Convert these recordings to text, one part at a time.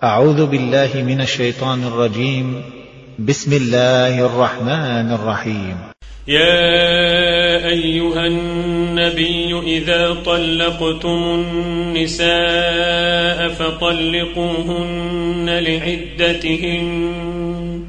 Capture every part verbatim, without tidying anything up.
أعوذ بالله من الشيطان الرجيم. بسم الله الرحمن الرحيم. يا أيها النبي إذا طلقتم النساء فطلقوهن لعدتهن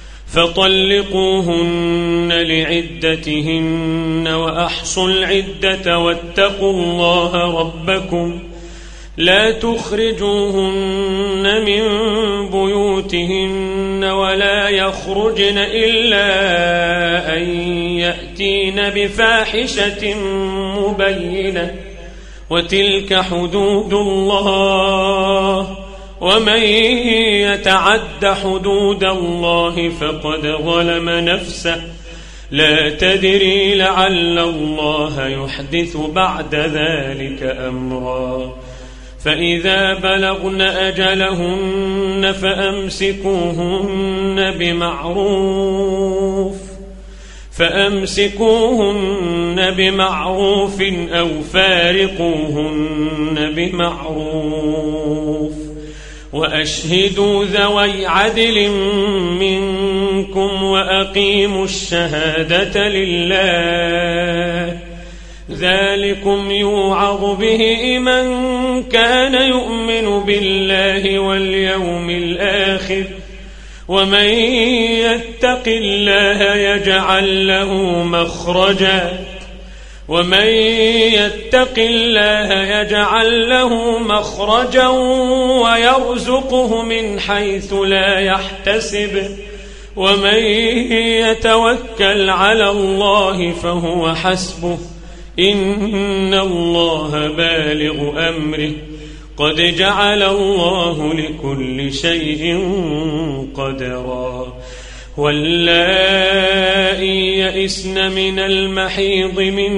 فطلقوهن لعدتهن وأحصوا العدة واتقوا الله ربكم لا تخرجوهن من بيوتهن ولا يخرجن إلا أن يأتين بفاحشة مبينة وتلك حدود الله ومن يتعد حدود الله فقد ظلم نفسه لا تدري لعل الله يحدث بعد ذلك أمرا فإذا بلغن أجلهن فأمسكوهن بمعروف فأمسكوهن بمعروف أو فارقوهن بمعروف وأشهدوا ذوي عدل منكم وأقيموا الشهادة لله ذلكم يوعظ به من كان يؤمن بالله واليوم الآخر ومن يتق الله يجعل له مخرجا ومن يتق الله يجعل له مخرجا ويرزقه من حيث لا يحتسب ومن يتوكل على الله فهو حسبه إن الله بالغ أمره قد جعل الله لكل شيء قدرا واللائي يئسن من المحيض من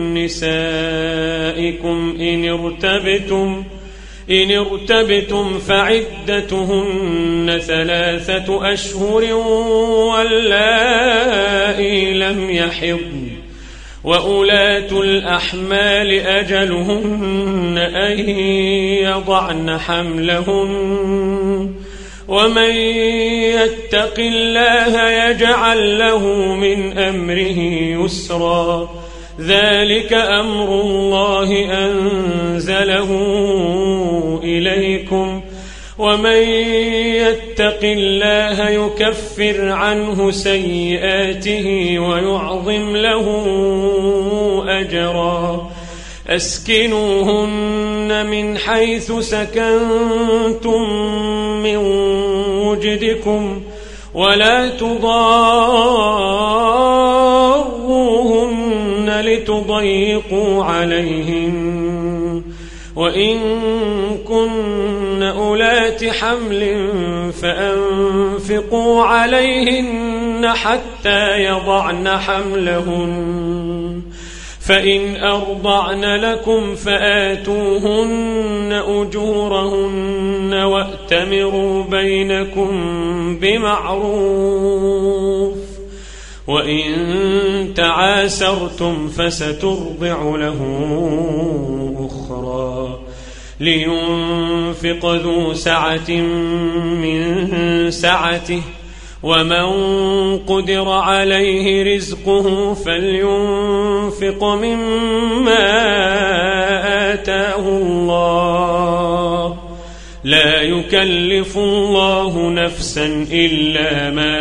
نسائكم إن ارتبتم إن ارتبتم فعدتهن ثلاثة أشهر واللائي لم يحضن وأولاة الأحمال أجلهن أن يضعن حملهن ومن يتق الله يجعل له من أمره يسرا ذلك أمر الله أنزله إليكم ومن يتق الله يكفر عنه سيئاته ويعظم له أجرا أسكنوهن من حيث سكنتم من وجدكم ولا تضاروهن لتضيقوا عليهن وإن كن أولات حمل فأنفقوا عليهن حتى يضعن حملهن فإن أرضعن لكم فآتوهن أجورهن وأتمروا بينكم بمعروف وإن تعاسرتم فسترضع له أخرى لينفق ذو سعة من سعته ومن قدر عليه رزقه فلينفق مما آتاه الله لا يكلف الله نفسا إلا ما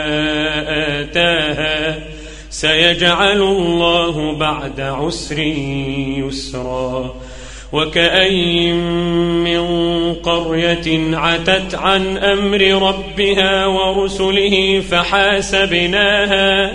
آتاها سيجعل الله بعد عسر يسرا وكأي من قرية عتت عن أمر ربها ورسله فحاسبناها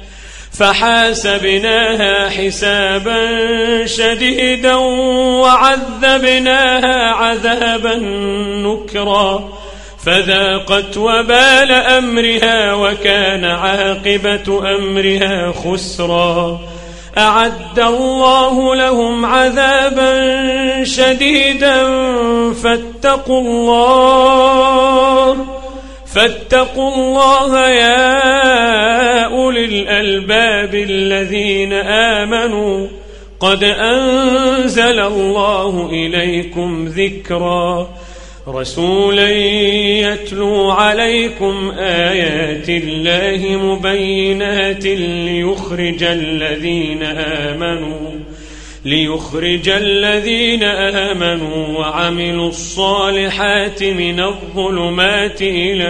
فحاسبناها حسابا شديدا وعذبناها عذابا نكرا فذاقت وبال أمرها وكان عاقبة أمرها خسرا أعد الله لهم عذابا شديدا فاتقوا الله فاتقوا الله يا أولي الألباب الذين آمنوا قد أنزل الله إليكم ذكرا رسولا يتلو عليكم آيات الله مبينات ليخرج الذين آمنوا ليخرج الذين آمنوا وعملوا الصالحات من الظلمات إلى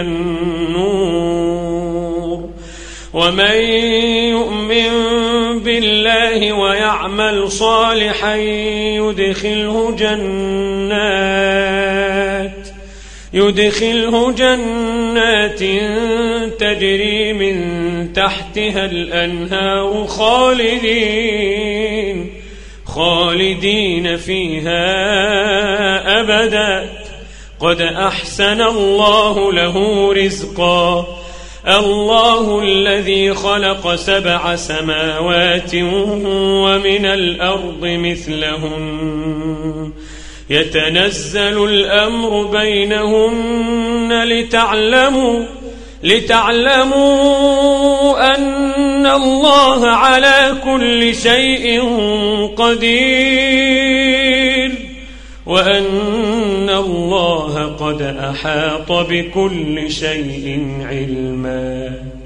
النور ومن يؤمن بالله ويعمل صالحا يدخله جنات يدخله جنات تجري من تحتها الأنهار خالدين خالدين فيها أبدا قد أحسن الله له رزقا الله الذي خلق سبع سماوات ومن الأرض مثلهن يتنزل الأمر بينهن لتعلموا لتعلموا أن الله على كل شيء قدير وأن الله قد أحاط بكل شيء علما.